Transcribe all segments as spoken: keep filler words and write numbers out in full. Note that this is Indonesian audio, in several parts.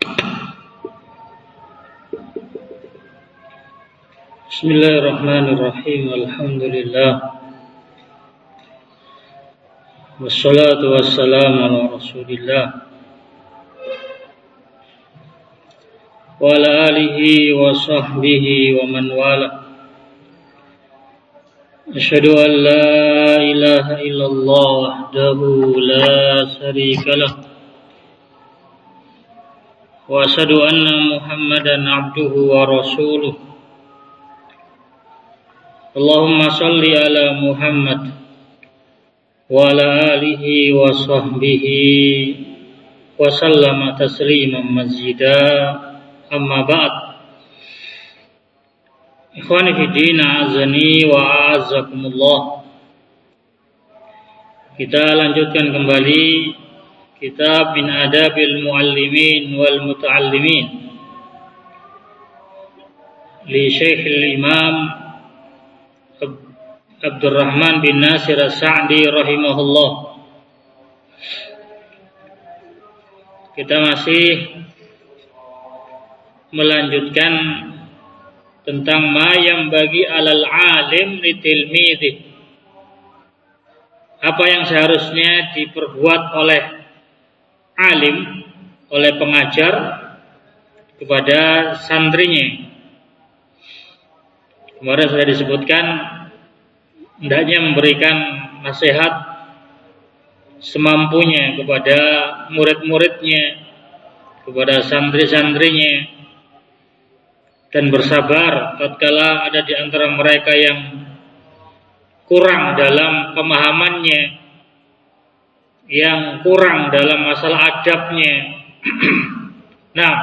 Bismillahirrahmanirrahim. Alhamdulillah. Wassalatu wassalamu ala Rasulillah wa ala alihi wa sahbihi wa man wala. Asyhadu an la ilaha illallah wahdahu la syarika lah. Wa asyhadu anna Muhammadan abduhu wa rasuluh. Allahumma salli ala Muhammad wa ala alihi wa sahbihi wa sallama tasliman mazida. Amma ba'd. Ikhwani fi din, a'azani wa a'azzakumullah. Kita lanjutkan kembali kitab Min Adabil Muallimin wal Muta'allimin li Syekhul Imam Abdurrahman bin Nasir As-Sa'di rahimahullah. Kita masih melanjutkan tentang ma yang bagi alal alim litilmidhi. Apa yang seharusnya diperbuat oleh alim, oleh pengajar kepada santrinya. Kemarin sudah disebutkan hendaknya memberikan nasihat semampunya kepada murid-muridnya, kepada santri-santrinya, dan bersabar tatkala ada di antara mereka yang kurang dalam pemahamannya, yang kurang dalam masalah adabnya. Nah,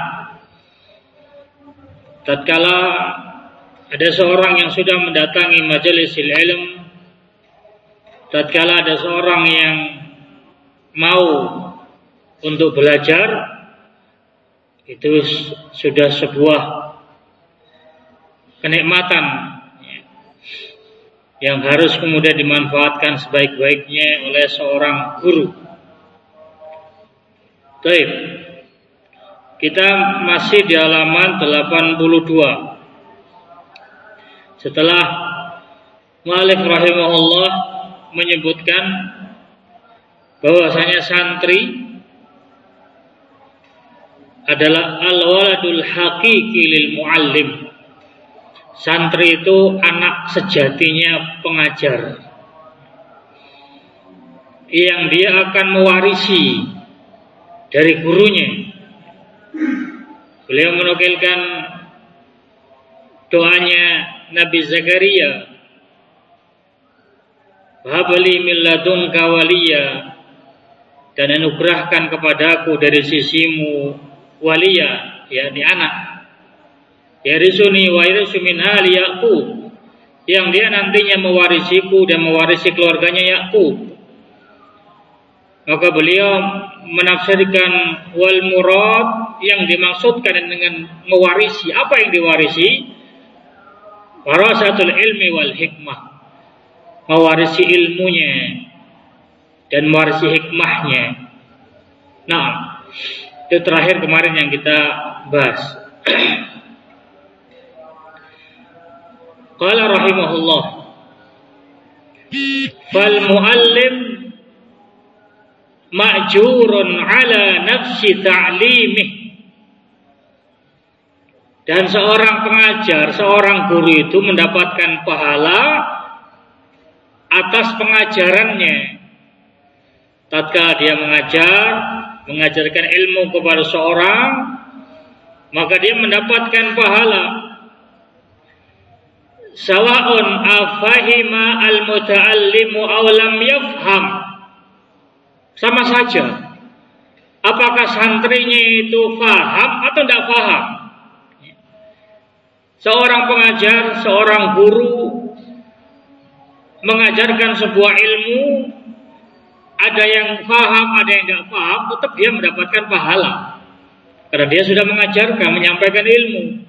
tatkala ada seorang yang sudah mendatangi majelisil ilm, tatkala ada seorang yang mau untuk belajar, itu sudah sebuah kenikmatan yang harus kemudian dimanfaatkan sebaik-baiknya oleh seorang guru. Baik, kita masih di halaman delapan puluh dua. Setelah Mu'allif rahimahullah menyebutkan bahwasanya santri adalah al-waladul haqiqi lil muallim. Santri itu anak sejatinya pengajar, yang dia akan mewarisi dari gurunya. Beliau menukilkan doanya Nabi Zakaria, "Habli min ladunka waliya," dan anugerahkan kepadaku dari sisimu waliya, yakni anak. Yarisuni wa yarisu min ali Yaqub, yang dia nantinya mewarisiku dan mewarisi keluarganya Yaqub. Maka beliau menafsirkan wal murad, yang dimaksudkan dengan mewarisi, apa yang diwarisi? Warasatul ilmi wal hikmah, mewarisi ilmunya dan mewarisi hikmahnya. Nah, itu terakhir kemarin yang kita bahas. Qala rahimahullah, fal muallim ma'jurun ala nafsi ta'limih. Dan seorang pengajar, seorang guru itu mendapatkan pahala atas pengajarannya. Tatkala dia mengajar, mengajarkan ilmu kepada seorang, maka dia mendapatkan pahala. Sawa'un afahima al-muta'allimu aw lam yafham. Sama saja, apakah santrinya itu faham atau tidak faham. Seorang pengajar, seorang guru mengajarkan sebuah ilmu, ada yang faham, ada yang tidak faham, tetap dia mendapatkan pahala, karena dia sudah mengajarkan, menyampaikan ilmu.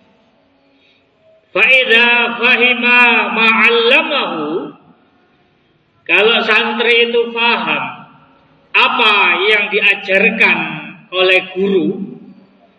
Fa'idha fahima ma'allamahu, kalau santri itu faham apa yang diajarkan oleh guru,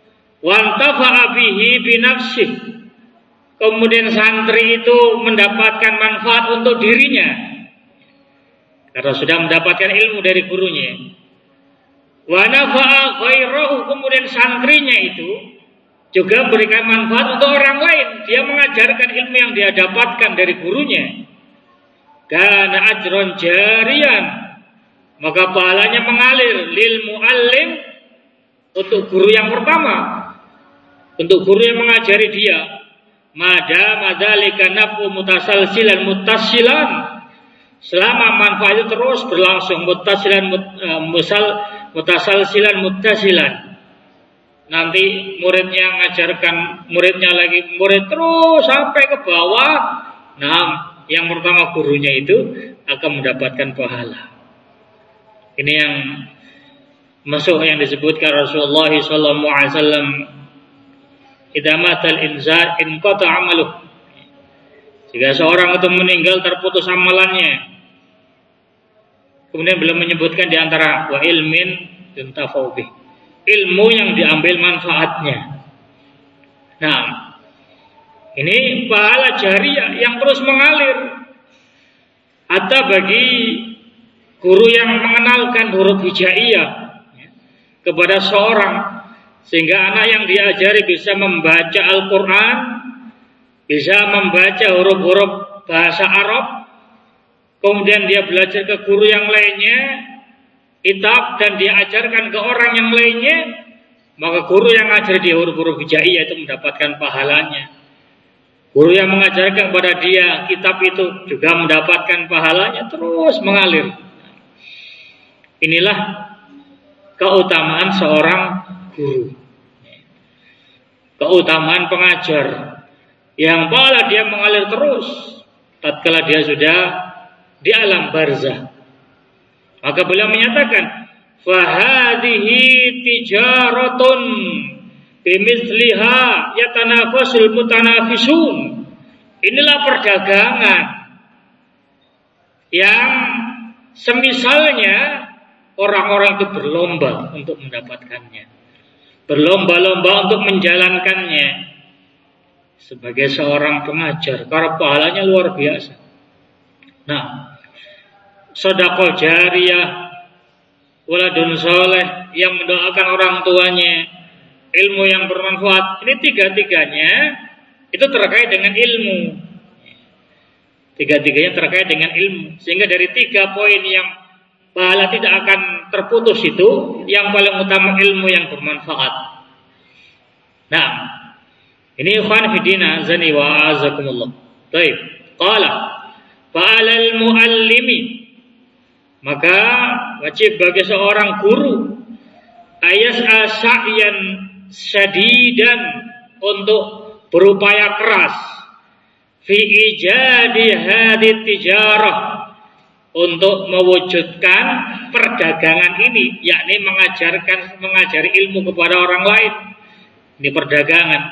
wantafa'a bihi binafsih. Kemudian santri itu mendapatkan manfaat untuk dirinya karena sudah mendapatkan ilmu dari gurunya. Wa nafa'a ghairahu, kemudian santrinya itu juga berikan manfaat untuk orang lain. Dia mengajarkan ilmu yang dia dapatkan dari gurunya. Kana ajron jariyan, maka pahalanya mengalir lil muallim, untuk guru yang pertama, untuk guru yang mengajari dia. Madama dzalika nafu mutasalsilan muttasilan, selama manfaat itu terus berlangsung, muttasilan mut, uh, musal mutasalsilan muttasilan. Nanti muridnya mengajarkan muridnya lagi, murid terus sampai ke bawah. Nah, yang pertama gurunya itu akan mendapatkan pahala. Ini yang masuk yang disebutkan Rasulullah sallallahu alaihi wasallam, idza matal insan inqata 'amaluh. Jika seorang itu meninggal terputus amalannya. Kemudian beliau menyebutkan di antara wa ilmin yuntafa'u bih, ilmu yang diambil manfaatnya. Nah, ini pahala jariah yang terus mengalir. Atau bagi guru yang mengenalkan huruf hijaiyah kepada seorang, sehingga anak yang diajari bisa membaca Al-Quran, bisa membaca huruf-huruf bahasa Arab, kemudian dia belajar ke guru yang lainnya kitab dan dia ajarkan ke orang yang lainnya, maka guru yang ngajar dia huruf-huruf hijaiyah itu mendapatkan pahalanya. Guru yang mengajarkan kepada dia kitab itu juga mendapatkan pahalanya, terus mengalir. Inilah keutamaan seorang guru, keutamaan pengajar, yang pahala dia mengalir terus tatkala dia sudah di alam barzah. Maka beliau menyatakan, fahadihi tijaratun bimithliha yatanafasul mutanafisun. Inilah perdagangan yang semisalnya orang-orang itu berlomba untuk mendapatkannya, berlomba-lomba untuk menjalankannya. Sebagai seorang pengajar, karena pahalanya luar biasa. Nah, sedekah jariyah, waladun soleh yang mendoakan orang tuanya, ilmu yang bermanfaat, ini tiga-tiganya itu terkait dengan ilmu. Tiga-tiganya terkait dengan ilmu. Sehingga dari tiga poin yang pahala tidak akan terputus itu, yang paling utama ilmu yang bermanfaat. Nah, ini ikhwan fidina azani wa azakumullah. Baik, qala fa'alal muallimi, maka wajib bagi seorang guru ayas asa'yan syadidan, untuk berupaya keras fi ijadi hadhihi tijarah, untuk mewujudkan perdagangan ini, yakni mengajarkan mengajari ilmu kepada orang lain. Ini perdagangan.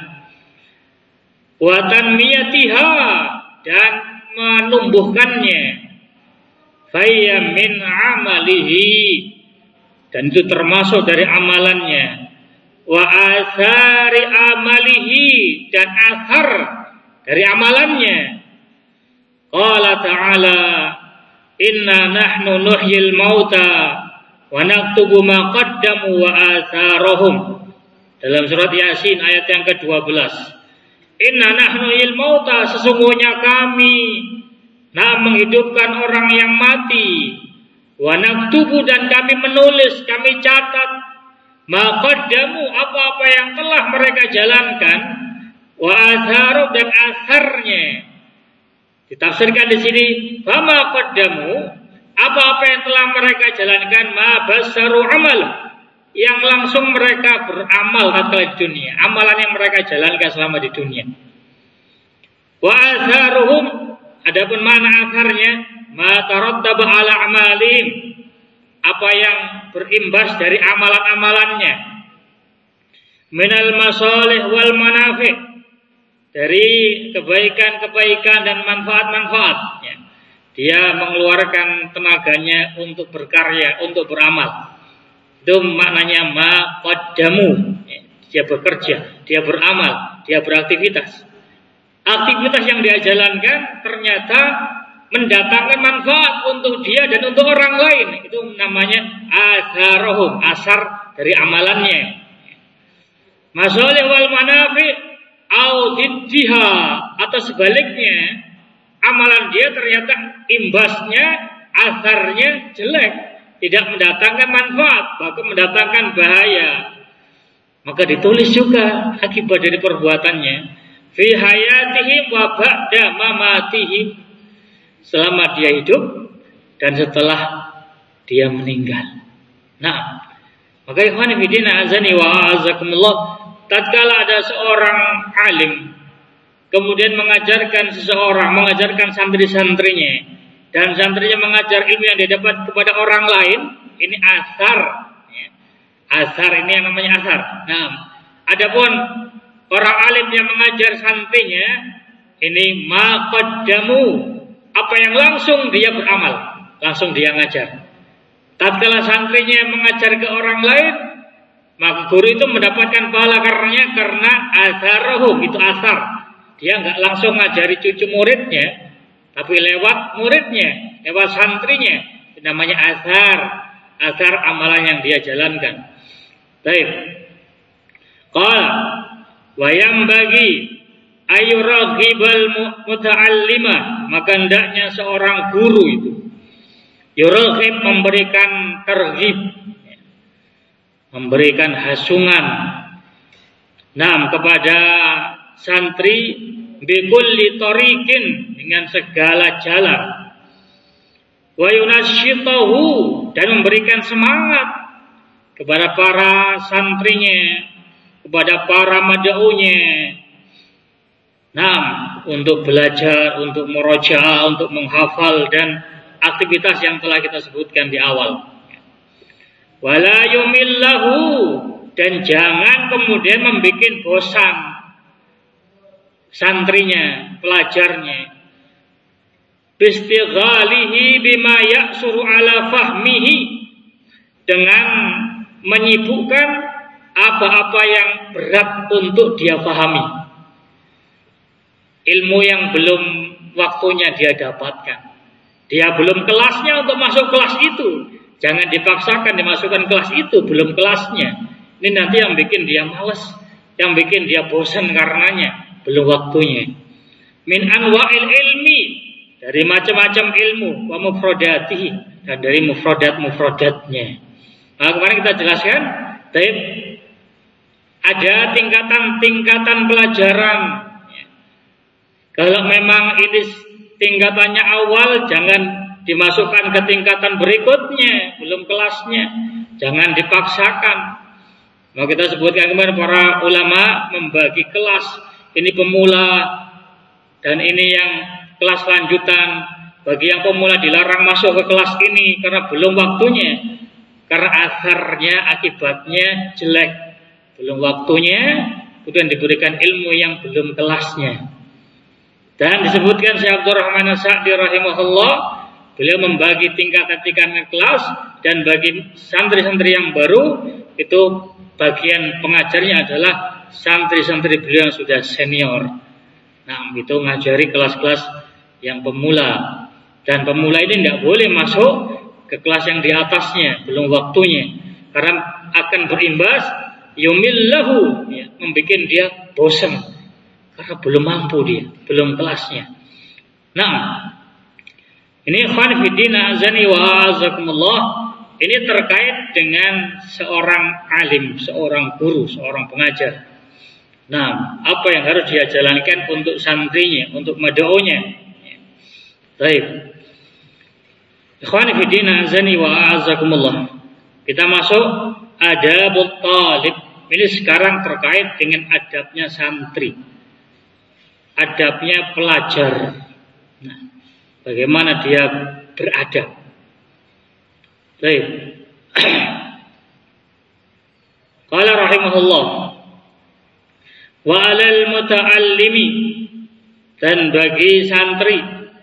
Wa tanmiyatiha, dan menumbuhkannya. Fayya min amalihi, dan itu termasuk dari amalannya. Wa athari amalihi, dan athar dari amalannya. Qala ta'ala, inna nahnu nuhyil mauta wa naktubu ma qaddamu wa atharahum. Dalam surat Yasin ayat yang kedua belas. Inna nahnu nuhyil mauta, sesungguhnya kami nah menghidupkan orang yang mati. Wa naktubu, dan kami menulis, kami catat ma qaddamu, apa-apa yang telah mereka jalankan, wa atharu, dan atharnya. Ditafsirkan di sini, fama qaddamu, apa-apa yang telah mereka jalankan, ma basaru amal, yang langsung mereka beramal tatkala di dunia, amalan yang mereka jalankan selama di dunia. Wa atharuhum, adapun mana atharnya, ma tarattaba ala amalihim, apa yang berimbas dari amalan-amalannya, minal masalih wal manafi', dari kebaikan-kebaikan dan manfaat-manfaat, ya. Dia mengeluarkan tenaganya untuk berkarya, untuk beramal. Itu maknanya ma qaddamu, ya. dia bekerja, dia beramal, dia beraktivitas. Aktivitas yang dia jalankan ternyata mendatangkan manfaat untuk dia dan untuk orang lain. Itu namanya atharohum, asar dari amalannya. Masalih wal manafi audiddiha, atau sebaliknya, amalan dia ternyata imbasnya, asarnya jelek, tidak mendatangkan manfaat, bahkan mendatangkan bahaya. Maka ditulis juga akibat dari perbuatannya. Fi hayatihim wa ba'da mamatihim, selama dia hidup dan setelah dia meninggal. Nah, maka ikhwan fillah azani wa azakumullah, tatkala ada seorang alim kemudian mengajarkan seseorang, mengajarkan santri-santrinya, dan santrinya mengajar ilmu yang dia dapat kepada orang lain, ini asar. Asar ini yang namanya asar. Nah, adapun orang alim yang mengajar santrinya, ini maqaddamu, apa yang langsung dia beramal, langsung dia ngajar. Tatkala santrinya mengajar ke orang lain, maka guru itu mendapatkan pahala karenanya, karena asarahum, itu asar. Dia nggak langsung ngajari cucu muridnya, tapi lewat muridnya, lewat santrinya. Itu namanya asar, asar amalan yang dia jalankan. Baik. Qala wa yambagi ayuraghibal muta'allima, maka hendaknya seorang guru itu yuraghib, memberikan targhib, memberikan hasungan, nam, kepada santri bikulli tariqin, dengan segala jalan, wa yunasyitahu, dan memberikan semangat kepada para santrinya, kepada para mad'unya, nam, untuk belajar, untuk murajaah, untuk menghafal, dan aktivitas yang telah kita sebutkan di awal. Wala yumillahu, dan jangan kemudian membuat bosan santrinya, pelajarnya. Bistighalihi bima ya'suru ala fahmihi, dengan menyibukkan apa-apa yang berat untuk dia pahami, ilmu yang belum waktunya dia dapatkan, dia belum kelasnya untuk masuk kelas itu. Jangan dipaksakan dimasukkan kelas itu, belum kelasnya. Ini nanti yang bikin dia malas, yang bikin dia bosan karenanya belum waktunya. Min anwa'il ilmi, dari macam-macam ilmu, wa mufradatihi, dan dari mufradat-mufradatnya. Nah, kemarin kita jelaskan, baik, ada tingkatan-tingkatan pelajaran. Kalau memang ini tingkatannya awal, jangan dimasukkan ke tingkatan berikutnya, belum kelasnya, jangan dipaksakan. Mau kita sebutkan kemarin, para ulama membagi kelas, ini pemula dan ini yang kelas lanjutan. Bagi yang pemula dilarang masuk ke kelas ini karena belum waktunya, karena asarnya, akibatnya jelek, belum waktunya, kemudian diberikan ilmu yang belum kelasnya. Dan disebutkan Syekh Abdul Rahman As-Sa'di rahimahullah, beliau membagi tingkatan-tingkatan kelas, dan bagi santri-santri yang baru itu bagian pengajarnya adalah santri-santri beliau yang sudah senior. Nah, itu ngajari kelas-kelas yang pemula, dan pemula ini tidak boleh masuk ke kelas yang di atasnya, belum waktunya, karena akan berimbas yumillahu, ya, membuat dia bosan karena belum mampu dia, belum kelasnya. Nah, ini ikhwan fillah azani wa azakumullah, ini terkait dengan seorang alim, seorang guru, seorang pengajar. Nah, apa yang harus dia jalankan untuk santrinya, untuk mad'unya. Baik. Ikhwan fillah azani wa azakumullah. Kita masuk adabut talib. Ini sekarang terkait dengan adabnya santri, adabnya pelajar. Nah, bagaimana dia beradab. Baik. Qala rahimahullah, wa 'alal muta'allimi, dan bagi santri,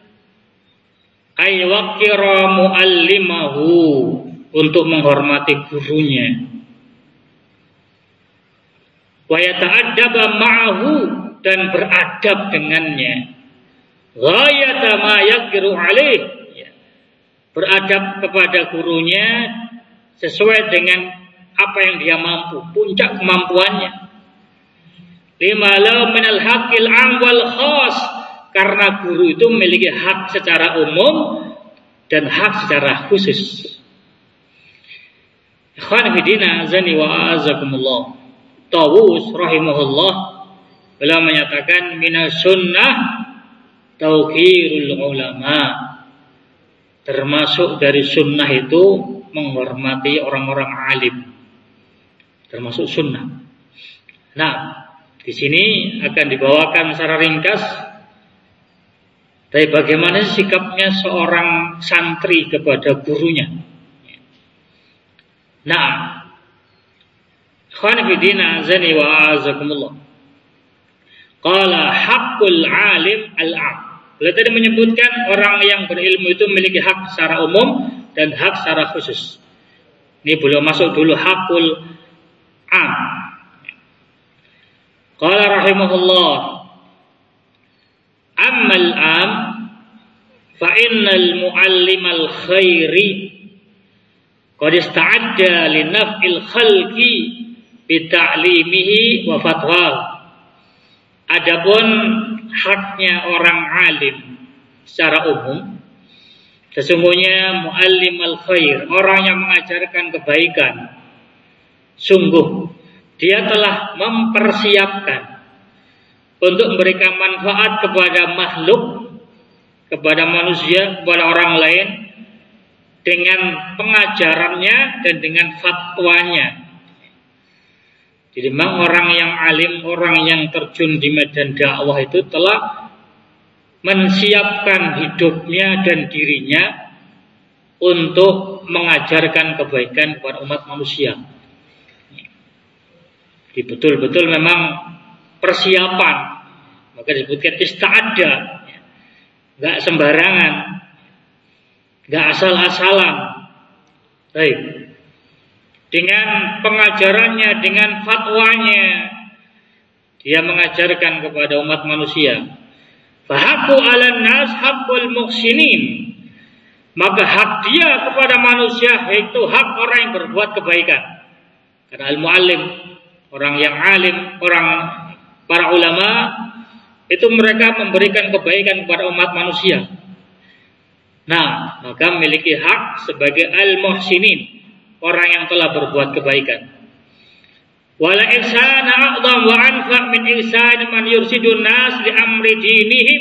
ay waqira muallimahu, untuk menghormati gurunya. wa yata'addaba ma'ahu, dan beradab dengannya, ghayata ma yaqdiru alaih, beradab kepada gurunya sesuai dengan apa yang dia mampu, puncak kemampuannya. Lima la minal haqqil 'am wal khas, karena guru itu memiliki hak secara umum dan hak secara khusus. Ikhwan fillah azani wa azakumullah. Tawus rahimahullah beliau menyatakan minas sunnah tauqirul ulama. Termasuk dari sunnah itu menghormati orang-orang alim. Termasuk sunnah. Nah, di sini akan dibawakan secara ringkas. Tapi bagaimana sikapnya seorang santri kepada gurunya? Nah, ikhwan fillah azani wa azakumullah. Qala haqqul alim al-'am. Beliau tadi menyebutkan orang yang berilmu itu memiliki hak secara umum dan hak secara khusus. Ini belum masuk dulu haqqul 'am. Qala rahimahullah, ammal 'am fa innal mu'allimal khairi qad ista'adda li naf'il khalqi bi ta'limihi wa fatwahu. Adapun haknya orang alim secara umum, sesungguhnya mu'allimal khair, orang yang mengajarkan kebaikan, sungguh dia telah mempersiapkan untuk memberikan manfaat kepada makhluk, kepada manusia, kepada orang lain dengan pengajarannya dan dengan fatwanya. Jadi memang orang yang alim, orang yang terjun di medan dakwah itu telah mensiapkan hidupnya dan dirinya untuk mengajarkan kebaikan kepada umat manusia. Jadi betul-betul memang persiapan, maka disebutkan ista'adda, nggak sembarangan, nggak asal-asalan. Baik. Dengan pengajarannya, dengan fatwanya, dia mengajarkan kepada umat manusia. Fahaqqu 'alan nas haqqul muhsinin. Maka hak dia kepada manusia itu hak orang yang berbuat kebaikan. Karena al-muallim, orang yang alim, orang para ulama itu mereka memberikan kebaikan kepada umat manusia. Nah, maka memiliki hak sebagai al-muhsinin, orang yang telah berbuat kebaikan. Wala ihsana a'dham wa anfa' min ihsan man yursidun nas li amri dinihim.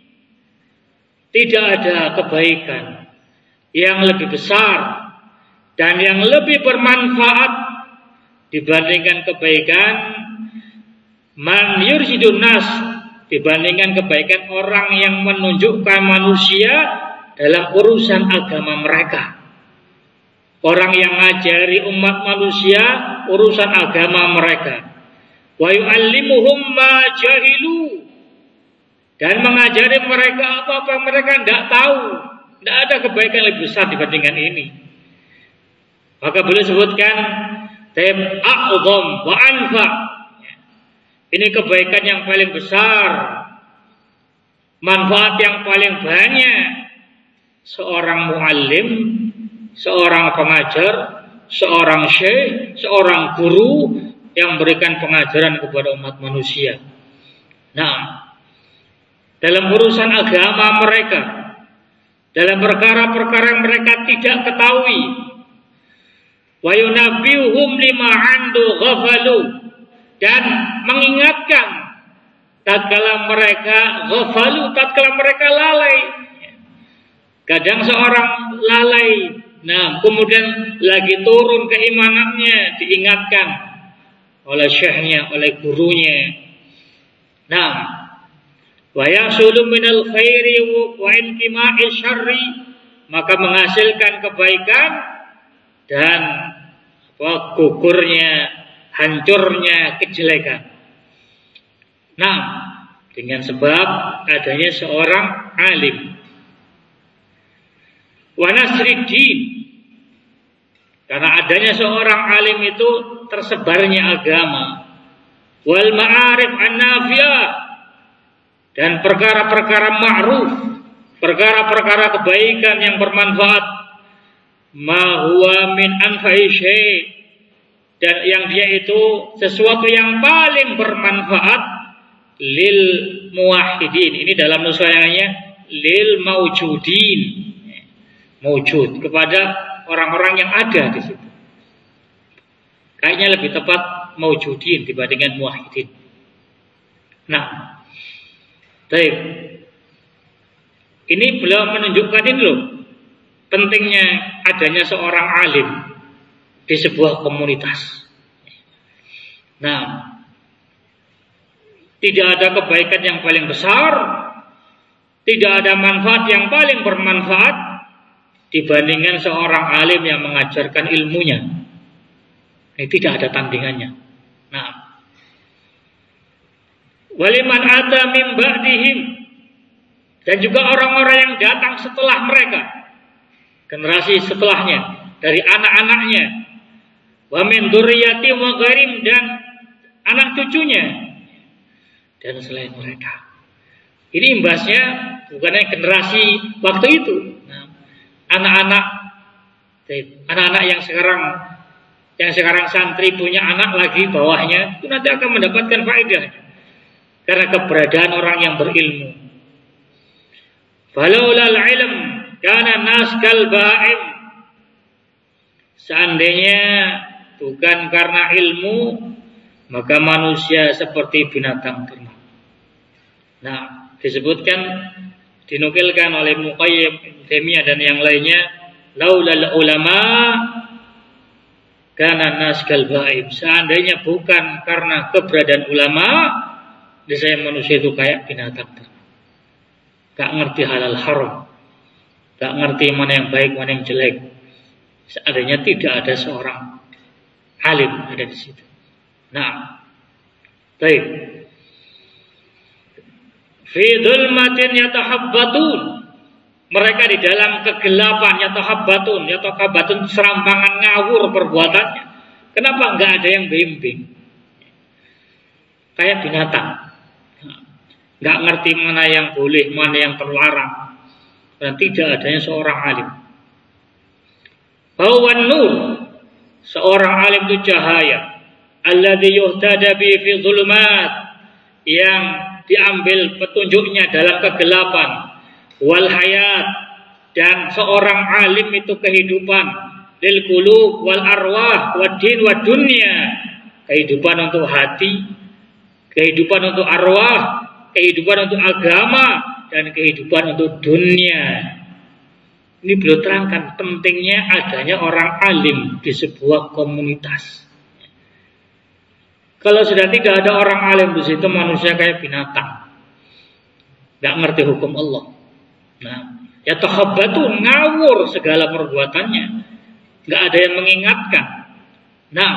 Tidak ada kebaikan yang lebih besar dan yang lebih bermanfaat dibandingkan kebaikan man yursidun nas, dibandingkan kebaikan orang yang menunjukkan manusia dalam urusan agama mereka. Orang yang ngajari umat manusia urusan agama mereka. Wa yu'allimuhum ma jahilu, dan mengajari mereka apa-apa yang mereka tidak tahu. Tidak ada kebaikan lebih besar dibandingkan ini. Maka boleh sebutkan tem a'dham wa anfa. Ini kebaikan yang paling besar, manfaat yang paling banyak. Seorang muallim, seorang pengajar, seorang syekh, seorang guru yang memberikan pengajaran kepada umat manusia. Nah, dalam urusan agama mereka, dalam perkara-perkara yang mereka tidak ketahui, wa yunabbiuhum lima andu ghafalu, dan mengingatkan tatkala mereka ghafalu, tatkala mereka lalai. Kadang seorang lalai, nah kemudian lagi turun keimanannya, diingatkan oleh syekhnya, oleh gurunya. Nah, wa yasulu minal khairi wa intima'i syarri, maka menghasilkan kebaikan dan apa, gugurnya, hancurnya kejelekan. Nah, dengan sebab adanya seorang alim. Wa nasriddin, karena adanya seorang alim itu tersebarnya agama. wal ma'arif an-nafiyah, dan perkara-perkara ma'ruf, perkara-perkara kebaikan yang bermanfaat, ma huwa min anfa'i syai', dan yang dia itu sesuatu yang paling bermanfaat lil muwahhidin. Ini dalam nuskahnya lil maujudin, maujud, kepada orang-orang yang ada di situ. Kayaknya lebih tepat maujudin dibandingkan muwahhidin. Nah, baik. Ini beliau menunjukkan ini loh, pentingnya adanya seorang alim di sebuah komunitas. Nah, tidak ada kebaikan yang paling besar, tidak ada manfaat yang paling bermanfaat dibandingkan seorang alim yang mengajarkan ilmunya. Ini tidak ada tandingannya. Nah, waliman ata min ba'dihim, dan juga orang-orang yang datang setelah mereka, generasi setelahnya, dari anak-anaknya, wa min dzurriyyati wa gharim, dan anak cucunya, dan selain mereka. Ini imbasnya bukannya generasi waktu itu. Nah, anak-anak, anak-anak yang sekarang, yang sekarang santri punya anak lagi bawahnya, itu nanti akan mendapatkan faedahnya karena keberadaan orang yang berilmu. Falaulal ilm kana nas kal ba'im, seandainya bukan karena ilmu, maka manusia seperti binatang ternak. Nah, disebutkan, dinukilkan oleh Ibnu Qayyim, Ibnu Taimiyah dan yang lainnya, laulal ulama kana nas kal ba'im, seandainya bukan karena keberadaan ulama, niscaya manusia itu kayak binatang ternak. Gak ngerti halal haram, gak ngerti mana yang baik, mana yang jelek. Seandainya tidak ada seorang alim ada di situ. Nah, baik. Fi dzulmatin yatahabbatun, mereka di dalam kegelapan, yatahabbatun, yatahabbatun serampangan ngawur perbuatannya. Kenapa enggak ada yang bimbing? Kayak binatang. Enggak ngerti mana yang boleh, mana yang terlarang. Dan tidak adanya seorang alim. Bahwan nur, seorang alim itu cahaya, alladzi yuhtada bi fi dzulumat, yang diambil petunjuknya dalam kegelapan, wal hayat, dan seorang alim itu kehidupan, lil qulub wal arwah wad din wad dunya, kehidupan untuk hati, kehidupan untuk arwah, kehidupan untuk agama, dan kehidupan untuk dunia. Ini beliau terangkan pentingnya adanya orang alim di sebuah komunitas. Kalau sudah tidak ada orang alim di situ, manusia kayak binatang, nggak ngerti hukum Allah. Nah, ya tahabbatu, ngawur segala perbuatannya, nggak ada yang mengingatkan. Nah,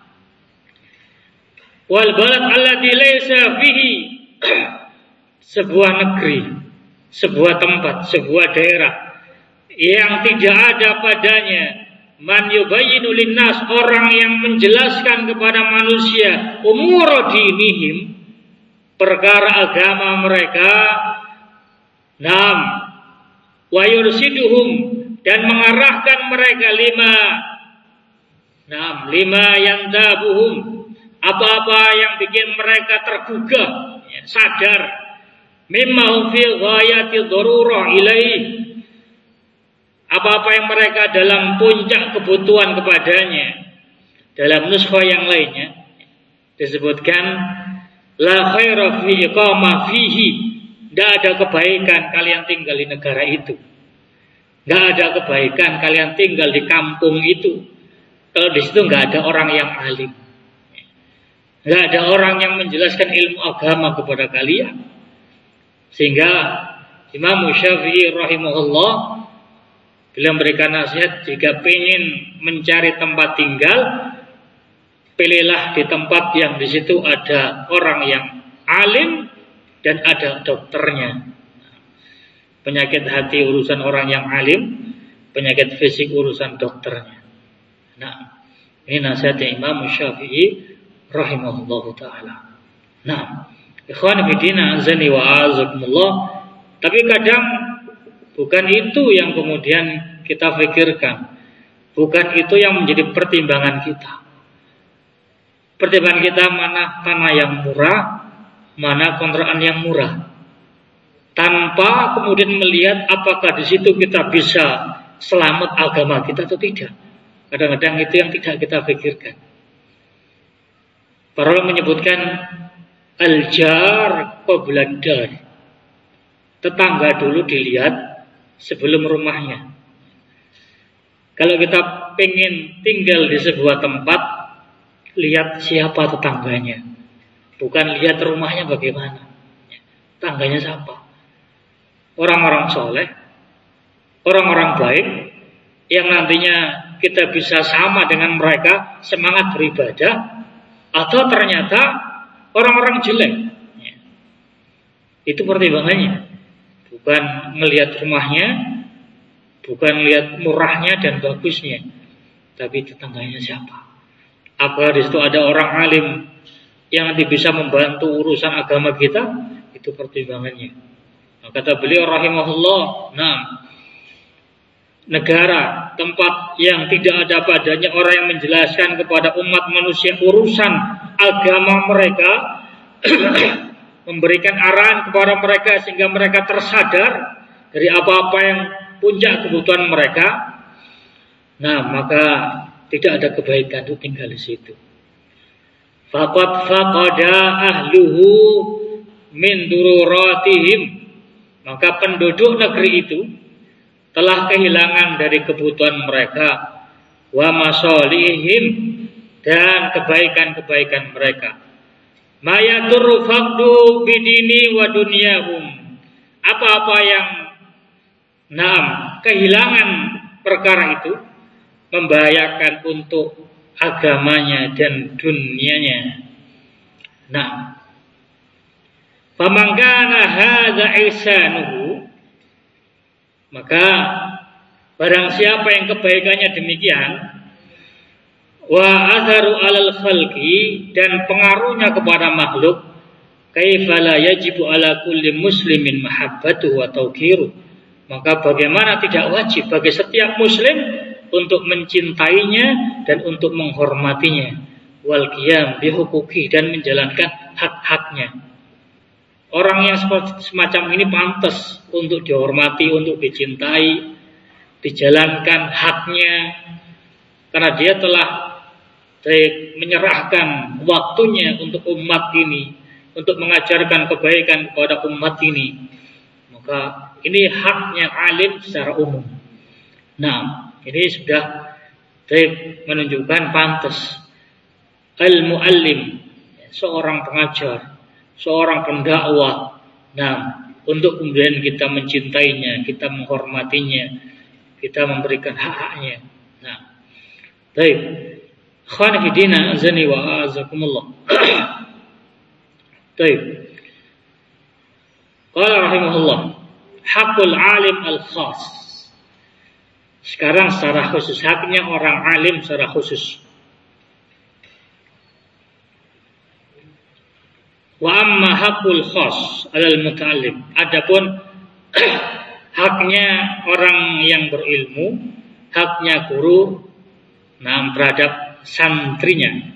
wal balad alladzi laysa fihi, sebuah negeri, sebuah tempat, sebuah daerah yang tidak ada padanya man yubayyinu linnas, orang yang menjelaskan kepada manusia umur dinihim, perkara agama mereka, nam wa yursiduhum, dan mengarahkan mereka lima, nam lima yantabuhum, apa-apa yang bikin mereka tergugah, ya, sadar, mimma hum fi ghayati darurah ilaih, apa-apa yang mereka dalam puncak kebutuhan kepadanya. Dalam nuskha yang lainnya disebutkan la khaira fi iqamah fihi, tidak ada kebaikan kalian tinggal di negara itu, tidak ada kebaikan kalian tinggal di kampung itu kalau di situ nggak ada orang yang alim, nggak ada orang yang menjelaskan ilmu agama kepada kalian. Sehingga Imam Syafi'i rahimahullah beliau memberikan nasihat, jika ingin mencari tempat tinggal, pilihlah di tempat yang di situ ada orang yang alim dan ada dokternya. Penyakit hati urusan orang yang alim, penyakit fisik urusan dokternya. Nah, ini nasihatnya Imam Syafi'i rahimahullah ta'ala. Nah, ikhwan fillah azani wa azakumullah, tapi kadang bukan itu yang kemudian kita pikirkan. Bukan itu yang menjadi pertimbangan kita. Pertimbangan kita mana tanah yang murah, mana kontrakan yang murah. Tanpa kemudian melihat apakah di situ kita bisa selamat agama kita atau tidak. Kadang-kadang itu yang tidak kita pikirkan. Para ulama menyebutkan al-jar qabla ad-dar. Tetangga dulu dilihat sebelum rumahnya. Kalau kita pengen tinggal di sebuah tempat, lihat siapa tetangganya. Bukan lihat rumahnya bagaimana. Tetangganya siapa? Orang-orang soleh, orang-orang baik, yang nantinya kita bisa sama dengan mereka, semangat beribadah, atau ternyata orang-orang jelek. Itu pertimbangannya. Bukan melihat rumahnya, bukan lihat murahnya dan bagusnya, tapi tetangganya siapa. Apakah di situ ada orang alim yang nanti bisa membantu urusan agama kita? Itu pertimbangannya. Nah, kata beliau rahimahullah, nah, negara, tempat yang tidak ada padanya orang yang menjelaskan kepada umat manusia urusan agama mereka, memberikan arahan kepada mereka sehingga mereka tersadar dari apa-apa yang puncak kebutuhan mereka, nah maka tidak ada kebaikan itu tinggal di situ. Faqad faqada ahluhu min dururatihim, maka penduduk negeri itu telah kehilangan dari kebutuhan mereka, wa masalihim, dan kebaikan-kebaikan mereka. Ma yadurru faqdu bidini wa dunyahum, apa-apa yang Nah, kehilangan perkara itu membahayakan untuk agamanya dan dunianya. Nah, famangkana hadza ihsanuhu, maka barang siapa yang kebaikannya demikian, wa atharu alal khalqi, dan pengaruhnya kepada makhluk, kaifa la yajibu ala kulli muslimin mahabbatu wa tawqiru, maka bagaimana tidak wajib bagi setiap muslim untuk mencintainya dan untuk menghormatinya, wal qiyam bihuquqi, dan menjalankan hak-haknya. Orang yang semacam ini pantas untuk dihormati, untuk dicintai, dijalankan haknya, karena dia telah menyerahkan waktunya untuk umat ini, untuk mengajarkan kebaikan kepada umat ini. Maka ini haknya alim secara umum. Nah, ini sudah menunjukkan pantas al-muallim, seorang pengajar, seorang pendakwah. Nah, untuk kemudian kita mencintainya, kita menghormatinya, kita memberikan hak-haknya. Nah, baik. Khana fidina azani wa azakumullah. Baik. Qala rahimahullah, hakul alim al-khas. Sekarang secara khusus, haknya orang alim secara khusus. Wa amma hakul khas alal muta'allim, adapun haknya orang yang berilmu, haknya guru nah terhadap santrinya.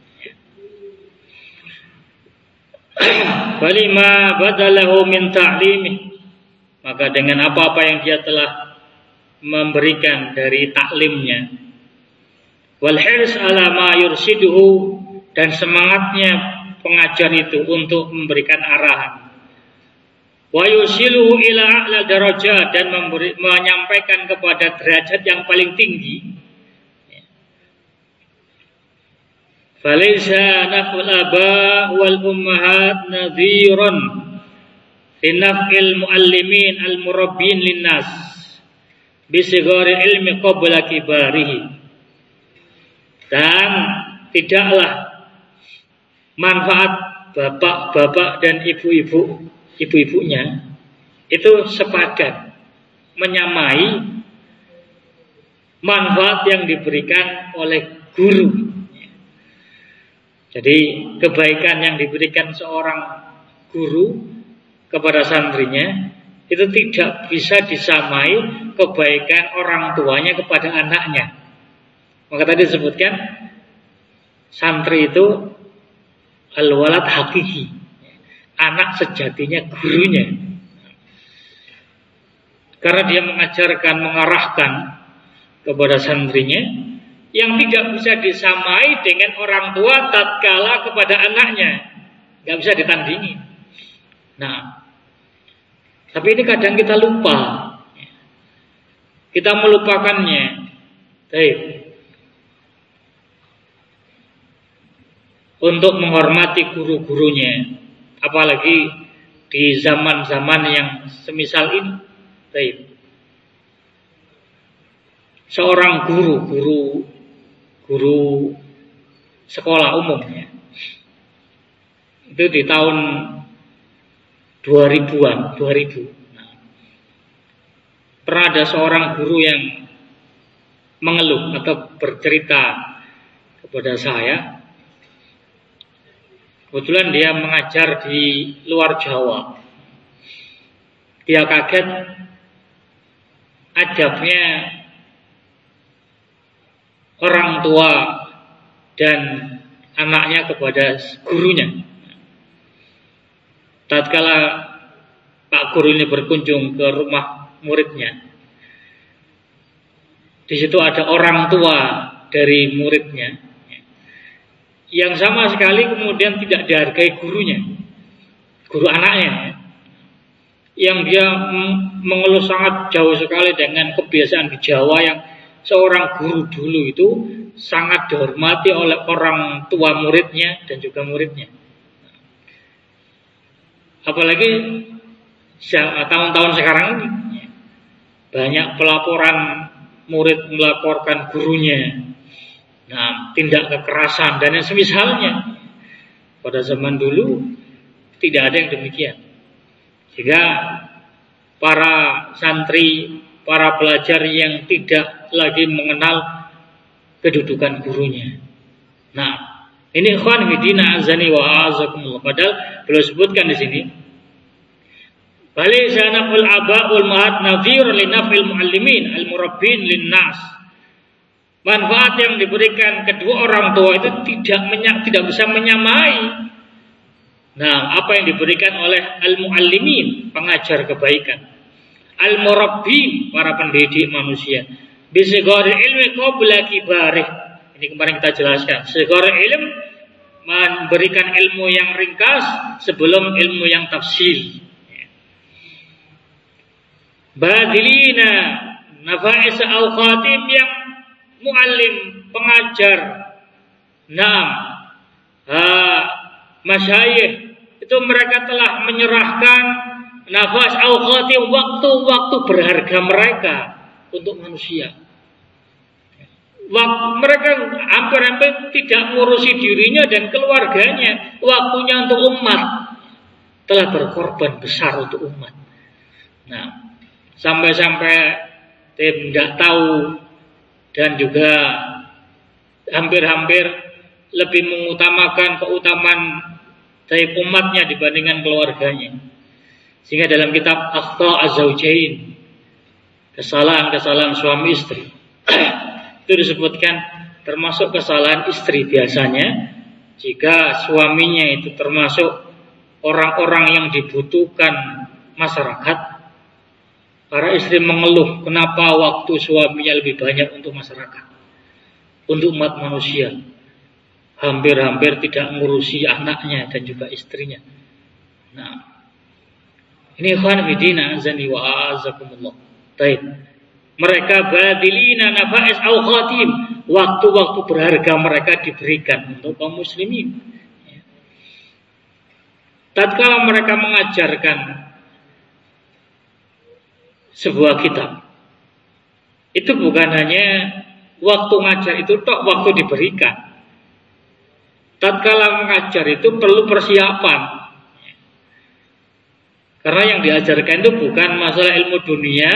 Walima badalahu min ta'limih, maka dengan apa-apa yang dia telah memberikan dari taklimnya, wal hirs ala ma yursiduhu, dan semangatnya pengajar itu untuk memberikan arahan, wa yusiluhu ila a'la darajat, dan memberi, menyampaikan kepada derajat yang paling tinggi. Falaysa naf'ul aba wal ummahat nadhiran linaf'il muallimin al murabbin linnas bisigari ilmi qabla kibarihi, dan tidaklah manfaat bapak-bapak dan ibu-ibu ibu-ibunya itu sepadan menyamai manfaat yang diberikan oleh guru. Jadi kebaikan yang diberikan seorang guru kepada santrinya itu tidak bisa disamai kebaikan orang tuanya kepada anaknya. Maka tadi disebutkan santri itu al-walad hakiki, anak sejatinya gurunya. Karena dia mengajarkan, mengarahkan kepada santrinya yang tidak bisa disamai dengan orang tua tatkala kepada anaknya, nggak bisa ditandingi. Nah, tapi ini kadang kita lupa, kita melupakannya. Baik. Untuk menghormati guru-gurunya, apalagi di zaman-zaman yang semisal ini. Baik. Seorang guru, guru, guru sekolah umumnya, itu di tahun dua ribuan, dua ribu. Nah, pernah ada seorang guru yang mengeluh atau bercerita kepada saya. Kebetulan dia mengajar di luar Jawa. Dia kaget adabnya orang tua dan anaknya kepada gurunya. Tatkala Pak Guru ini berkunjung ke rumah muridnya, di situ ada orang tua dari muridnya yang sama sekali kemudian tidak dihargai gurunya, guru anaknya, yang dia mengeluh sangat jauh sekali dengan kebiasaan di Jawa yang seorang guru dulu itu sangat dihormati oleh orang tua muridnya dan juga muridnya. Apalagi tahun-tahun sekarang ini banyak pelaporan murid melaporkan gurunya, nah tindak kekerasan dan yang semisalnya. Pada zaman dulu tidak ada yang demikian, sehingga para santri, para pelajar yang tidak lagi mengenal kedudukan gurunya. Nah, ini ikhwan fillah azani wa azakumullah. Padahal beliau sebutkan di sini, bali sanaqul aba'ul mahat nadhir li nafil muallimin al murabbin lin nas. Manfaat yang diberikan kedua orang tua itu tidak menyak, tidak bisa menyamai. Nah, apa yang diberikan oleh al muallimin, pengajar kebaikan, al murabbin, para pendidik manusia, bisigharil ilmi qabla kibarih. Ini kemarin kita jelaskan. Segala ilmu memberikan ilmu yang ringkas sebelum ilmu yang tafsir. Badilina nafa'is awqatim, yang muallim, pengajar, nam, masyayikh, itu mereka telah menyerahkan nafas awqatim, waktu-waktu berharga mereka untuk manusia. Waktu mereka hampir-hampir tidak mengurusi dirinya dan keluarganya, waktunya untuk umat, telah berkorban besar untuk umat. Nah, sampai-sampai tidak tahu dan juga hampir-hampir lebih mengutamakan keutamaan dari umatnya dibandingkan keluarganya. Sehingga dalam kitab Akhta Az-Zawjain, kesalahan-kesalahan suami istri, itu disebutkan termasuk kesalahan istri biasanya jika suaminya itu termasuk orang-orang yang dibutuhkan masyarakat. Para istri mengeluh kenapa waktu suaminya lebih banyak untuk masyarakat, untuk umat manusia, hampir-hampir tidak mengurusi anaknya dan juga istrinya. Nah, ini ikhwan fillah azani wa azakumullah. Baik. Mereka badilina nafa'is awqatim, waktu-waktu berharga mereka diberikan untuk kaum muslimin. Tatkala mereka mengajarkan sebuah kitab, itu bukan hanya waktu ngajar itu tok, waktu diberikan. Tatkala mengajar itu perlu persiapan, karena yang diajarkan itu bukan masalah ilmu dunia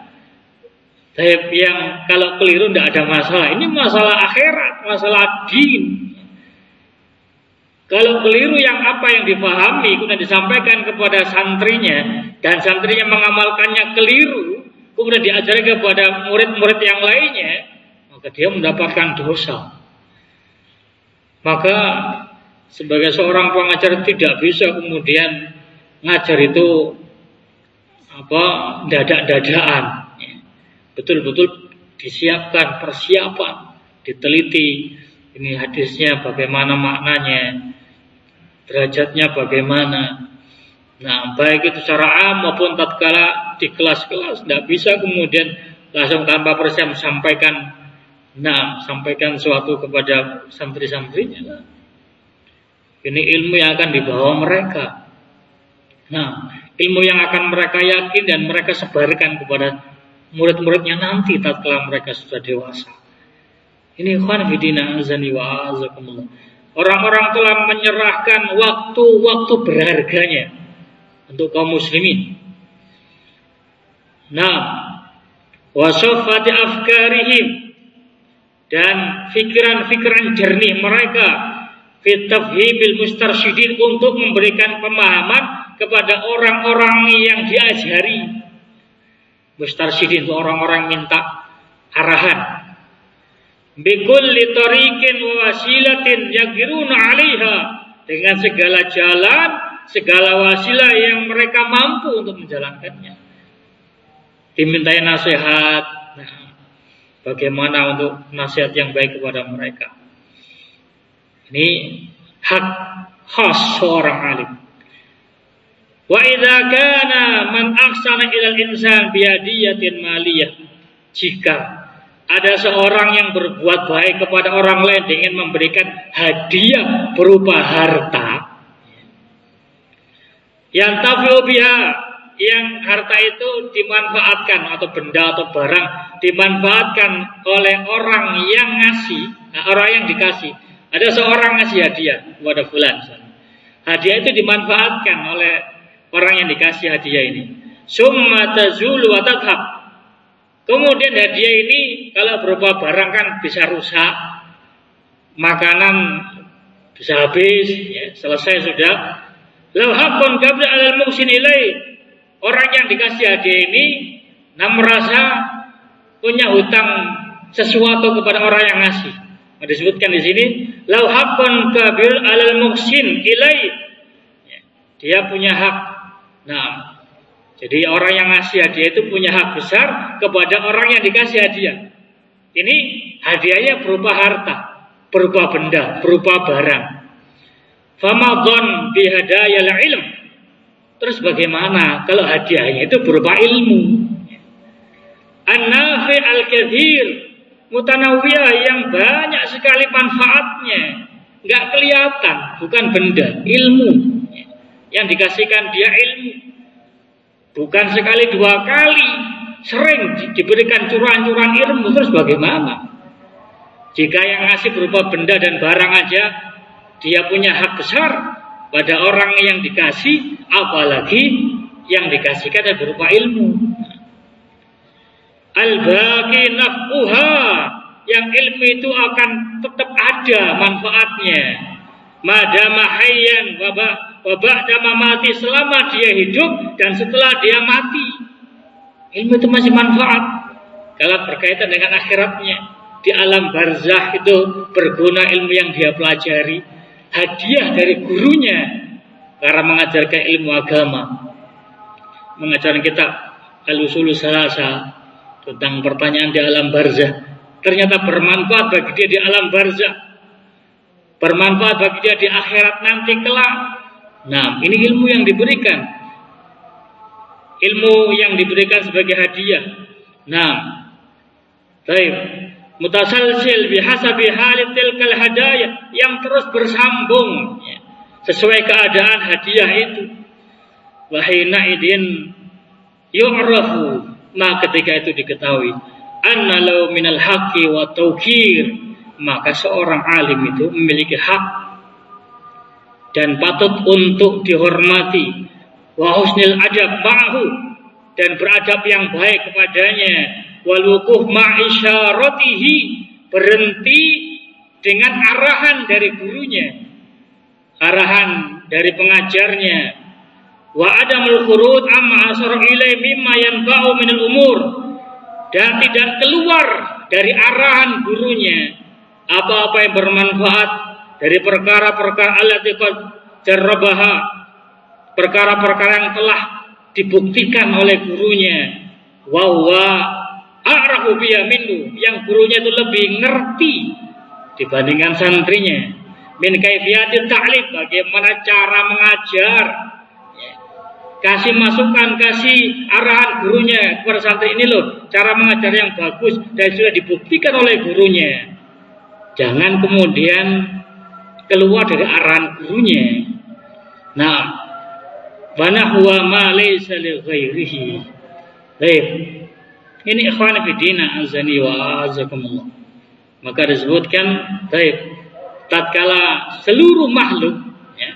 yang kalau keliru tidak ada masalah. Ini masalah akhirat, masalah din. Kalau keliru yang apa yang dipahami kemudian disampaikan kepada santrinya dan santrinya mengamalkannya keliru, kemudian diajarkan kepada murid-murid yang lainnya, maka dia mendapatkan dosa. Maka sebagai seorang pengajar tidak bisa kemudian ngajar itu apa dadak-dadakan. Betul-betul disiapkan persiapan, diteliti. Ini hadisnya bagaimana maknanya, derajatnya bagaimana. Nah, baik itu secara am maupun tatkala di kelas-kelas, tidak bisa kemudian langsung tanpa persiapan sampaikan, nah, sampaikan sesuatu kepada santri-santrinya. Ini ilmu yang akan dibawa mereka. Nah, ilmu yang akan mereka yakin dan mereka sebarkan kepada murid-muridnya nanti tatkala mereka sudah dewasa. Ini ikhwan fillah azani wa azakumullah. Orang-orang telah menyerahkan waktu-waktu berharganya untuk kaum muslimin. Nah, wasafati afkarihim, dan pikiran-pikiran jernih mereka fi tafhimil mustarsyidin, untuk memberikan pemahaman kepada orang-orang yang diajari. Mustarsyidin itu orang-orang minta arahan. Bikulli tariqin wa wasilatin yaqiruna 'alaiha, dengan segala jalan, segala wasilah yang mereka mampu untuk menjalankannya. Dimintai nasihat. Nah, bagaimana untuk nasihat yang baik kepada mereka? Ini hak khas seorang alim. Wa idza kana man ahsana ilal insan biyadiyatin maliyah, jika ada seorang yang berbuat baik kepada orang lain dengan memberikan hadiah berupa harta, yang tafi'u biha, yang harta itu dimanfaatkan, atau benda atau barang dimanfaatkan oleh orang yang ngasih, nah, orang yang dikasih. Ada seorang ngasih hadiah kepada fulan, hadiah itu dimanfaatkan oleh orang yang dikasih hadiah ini. Summa tazulu wa tadhhab. Kemudian hadiah ini kalau berupa barang kan bisa rusak, makanan bisa habis, ya, selesai sudah. Lau haqqun qabla alal muhsin ilai, orang yang dikasih hadiah ini nah merasa punya hutang sesuatu kepada orang yang ngasih. Nah, disebutkan di sini lau haqqun qabla alal muhsin ilai, ya, dia punya hak. Nah, jadi orang yang ngasih hadiah itu punya hak besar kepada orang yang dikasih hadiah. Ini hadiahnya berupa harta, berupa benda, berupa barang. Famadhan bihadayal ilm. Terus bagaimana kalau hadiahnya itu berupa ilmu? An-nafi al-kathir, mutanawwiyah, yang banyak sekali manfaatnya, nggak kelihatan, bukan benda, ilmu. Yang dikasihkan dia ilmu. Bukan sekali dua kali, sering diberikan curahan-curahan ilmu. Terus bagaimana? Jika yang ngasih berupa benda dan barang aja dia punya hak besar pada orang yang dikasih, apalagi yang dikasihkan berupa ilmu. Al-baqi naf'uha, yang ilmu itu akan tetap ada manfaatnya. Madama hayyan wa ba'da mamati, selama dia hidup dan setelah dia mati. Ilmu itu masih manfaat kalau berkaitan dengan akhiratnya. Di alam barzah itu berguna ilmu yang dia pelajari, hadiah dari gurunya karena mengajarkan ilmu agama, mengajarkan kita al-usul salasa tentang pertanyaan di alam barzah. Ternyata bermanfaat bagi dia di alam barzah, bermanfaat bagi dia di akhirat nanti kelak. Nah, ini ilmu yang diberikan, ilmu yang diberikan sebagai hadiah. Nah, baik, mutasalsil bihasabi halit tilkal hadayah, yang terus bersambung ya, sesuai keadaan hadiah itu. Wahina idin yu'rafu, nah ketika itu diketahui, anna law minal haqqi wa tawqir, maka seorang alim itu memiliki hak dan patut untuk dihormati, wa husnil adab ma'hu, dan beradab yang baik kepadanya, wal wuquh ma'isyaratihi, berhenti dengan arahan dari gurunya. arahan dari pengajarnya, wa adamul khurud amma asara ilai mimma yanfa'u minal umur, dan tidak keluar dari arahan gurunya apa-apa yang bermanfaat dari perkara-perkara allati qad jarrabaha, perkara-perkara yang telah dibuktikan oleh gurunya, wa huwa a'rafu biya minhu, yang gurunya itu lebih ngerti dibandingkan santrinya, min kaifiyatit ta'lim, bagaimana cara mengajar, kasih masukan, kasih arahan gurunya kepada santri, ini loh cara mengajar yang bagus dan sudah dibuktikan oleh gurunya. Jangan kemudian keluar dari arahan gurunya. Nah, wa nahwa ma laysa li ghairihi. Baik. Ini ikhwan fi din azani wa azakumullah. Maka disebutkan, baik, tatkala seluruh makhluk ya,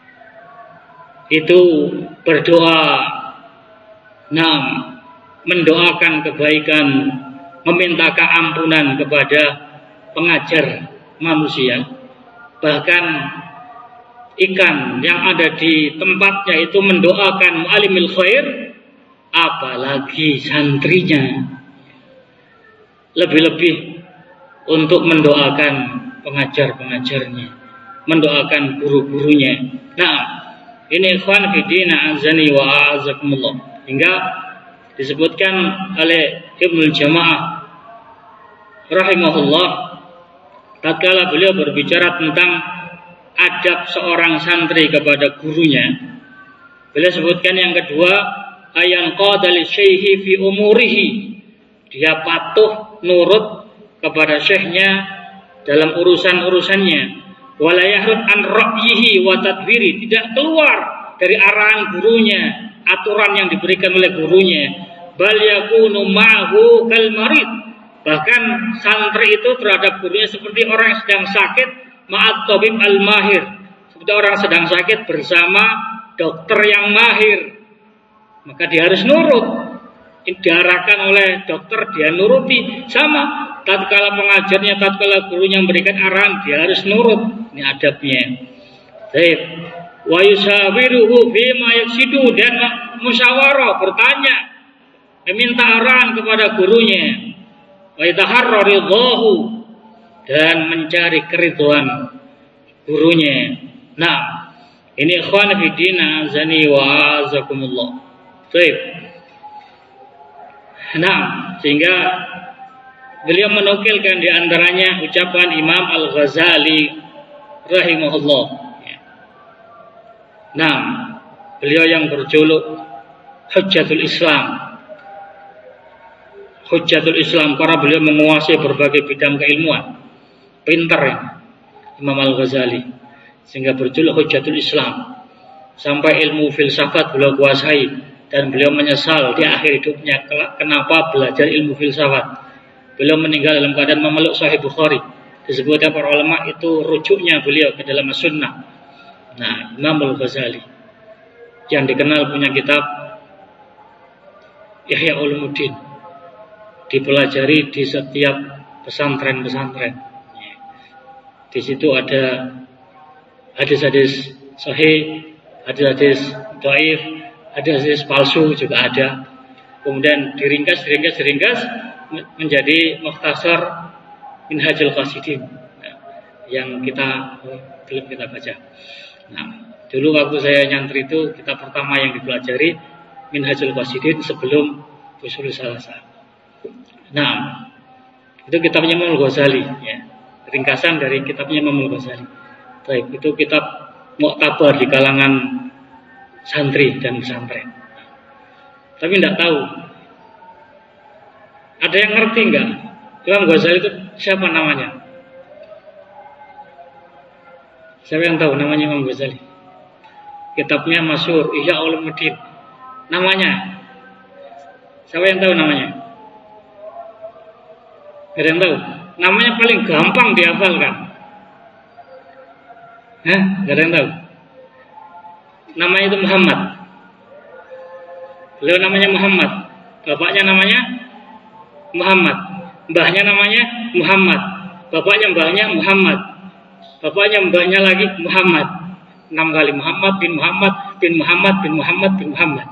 itu berdoa, nah, mendoakan kebaikan, meminta keampunan kepada pengajar manusia, bahkan ikan yang ada di tempatnya itu mendoakan mu'alimil khair, apalagi santrinya lebih-lebih untuk mendoakan pengajar-pengajarnya, mendoakan guru-gurunya. Nah, ini ikhwan fidina azani wa azakumullah, hingga disebutkan oleh Ibnul Jamaah rahimahullah tatkala beliau berbicara tentang adab seorang santri kepada gurunya, beliau sebutkan yang kedua, ayan qadali syaihi fi umurihi, dia patuh nurut kepada syekhnya dalam urusan-urusannya, wala yahrud an ra'yihi wa tadbiri, tidak keluar dari arahan gurunya, aturan yang diberikan oleh gurunya, bal yakunu ma'hu kal marid, bahkan santri itu terhadap gurunya seperti orang yang sedang sakit, ma'at tabib al-mahir, seperti orang sedang sakit bersama dokter yang mahir, maka dia harus nurut. Diarahkan oleh dokter, dia nuruti. Sama tatkala pengajarnya, tatkala gurunya memberikan arahan, dia harus nurut. Ini adabnya. Baik. Wa yusawiruhu bima yaksidu, dan musyawarah, bertanya, meminta arahan kepada gurunya. Wa yataharra ridhahu, dan mencari keridhaan gurunya. Nah, ini ikhwan fi din azani wa azakumullah. Baik. Nah, sehingga beliau menukilkan di antaranya ucapan Imam Al-Ghazali rahimahullah. Nah, beliau yang berjuluk Hujjatul Islam. Hujjatul Islam karena beliau menguasai berbagai bidang keilmuan. Pintar ya, Imam Al-Ghazali, sehingga berjuluk Hujjatul Islam. Sampai ilmu filsafat beliau kuasai. Dan beliau menyesal di akhir hidupnya kenapa belajar ilmu filsafat. Beliau meninggal dalam keadaan memeluk Sahih Bukhari. Disebutnya para ulama itu rujuknya beliau ke dalam sunnah. Nah, Imam Al-Ghazali yang dikenal punya kitab Ihya Ulumuddin, dipelajari di setiap pesantren-pesantren. Di situ ada hadis-hadis sahih, hadis-hadis dhaif, ada hadis palsu juga ada. Kemudian diringkas, diringkas, diringkas menjadi Mukhtasar Minhajul Qasidin, nah, yang kita belum kita baca. Nah, dulu waktu saya nyantri itu kitab pertama yang dipelajari Minhajul Qasidin sebelum Ushul Salasah. Nah, itu kitabnya Imam Al-Ghazali, ya. Ringkasan dari kitabnya Imam Al-Ghazali. Baik, itu kitab muktabar di kalangan santri dan pesantren. Tapi tidak tahu, ada yang ngerti enggak Imam Ghazali itu siapa namanya? Siapa yang tahu namanya Imam Ghazali? Kitabnya masyhur Ihya Ulumuddin. Namanya siapa yang tahu namanya? Ada yang tahu? Namanya paling gampang dihafalkan. Hah? Gak ada yang tahu? Namanya itu Muhammad. Beliau namanya Muhammad. Bapaknya namanya Muhammad. Mbahnya namanya Muhammad. Bapaknya mbahnya Muhammad. Bapaknya mbahnya lagi Muhammad. enam kali Muhammad bin Muhammad bin Muhammad bin Muhammad bin Muhammad.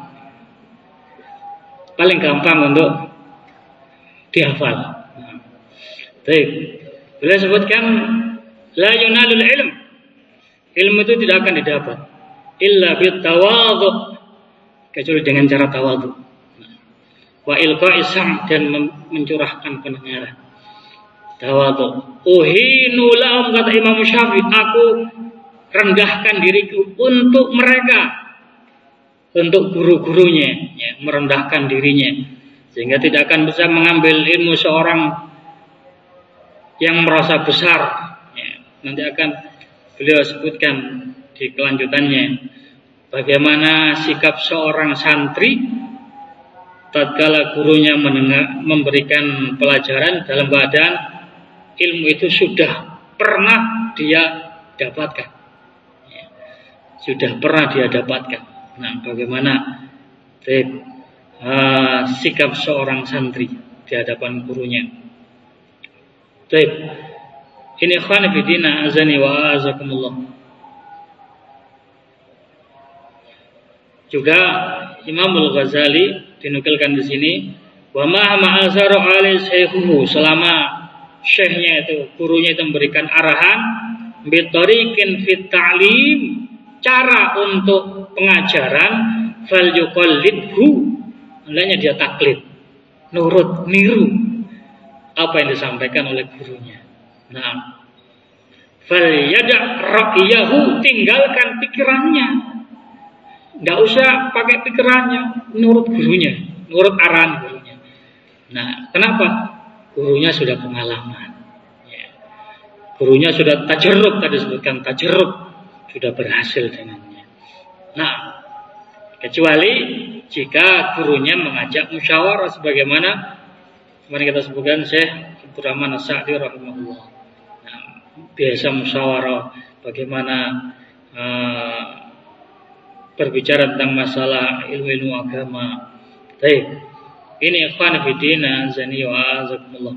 Paling gampang untuk dihafal. Baik. Beliau sebutkan la yunalul ilm. Ilmu itu tidak akan didapat illa bit tawadhu, kecuali dengan cara tawadhu. Wa ilqa'is sam, dan mencurahkan pendengaran. Tawadhu. Uhinu lahum, kata Imam Syafi'i, aku rendahkan diriku untuk mereka, untuk guru-gurunya, ya, merendahkan dirinya, sehingga tidak akan bisa mengambil ilmu seorang yang merasa besar. Ya, nanti akan beliau sebutkan di kelanjutannya bagaimana sikap seorang santri tatkala gurunya mendengar, memberikan pelajaran dalam keadaan ilmu itu sudah pernah dia dapatkan, ya, sudah pernah dia dapatkan. Nah, bagaimana uh, sikap seorang santri di hadapan gurunya. Baik. Ini ikhwan fillah azani wa azakumullah. Juga Imam Al-Ghazali dinukilkan di sini, wa ma ma'azaru ali shaykhuhu, selama syekhnya itu, gurunya itu memberikan arahan bitariqin fit ta'lim, cara untuk pengajaran, fal yuqallidhu, hendaknya dia taklid, nurut, niru apa yang disampaikan oleh gurunya. Nah, fal yada' ra'iyahu, tinggalkan pikirannya. Enggak usah pakai pikirannya, nurut gurunya, nurut arahan gurunya. Nah, kenapa? Gurunya sudah pengalaman. Ya. Gurunya sudah tajarrub, tadi disebutkan tajarrub, sudah berhasil dengannya. Nah, kecuali jika gurunya mengajak musyawarah sebagaimana kemarin kita sebutkan Syekh Abdurrahman As-Sa'di rahimahullah. Nah, biasa musyawarah bagaimana uh, berbicara tentang masalah ilmu-ilmu agama. Baik. Ini ikhwan fillah azani wa azakumullah.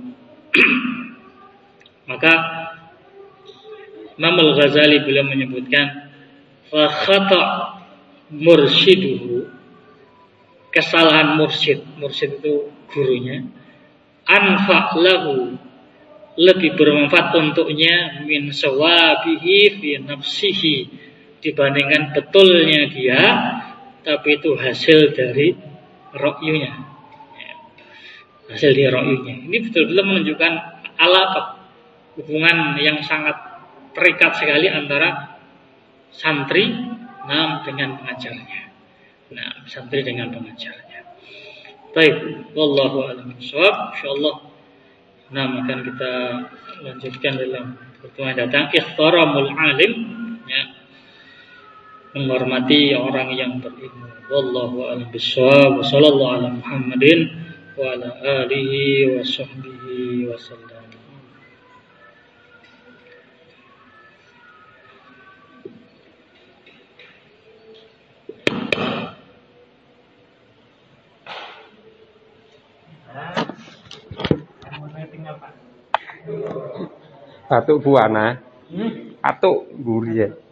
Maka Imam Al-Ghazali beliau menyebutkan fa khata mursyiduhu, kesalahan mursyid, mursyid itu gurunya, anfa lahu, lebih bermanfaat untuknya min sawabihi fi nafsihi, dibandingkan betulnya dia, tapi itu hasil dari ra'yunya, hasil dari ra'yunya. Ini betul-betul menunjukkan alaqah, hubungan yang sangat terikat sekali antara santri nam dengan pengajarnya. Nah, santri dengan pengajarnya. Baik, wallahu a'lam bishawab. Insyaallah nah akan kita lanjutkan dalam pertemuan datang. Ihtaramul alim, ya, menghormati orang yang berilmu. Wallahu a'lam bishawab. Wassallallahu ala Muhammadin wa ala alihi wa sahbihi wasallam. Atuk buana, atuk guri ya.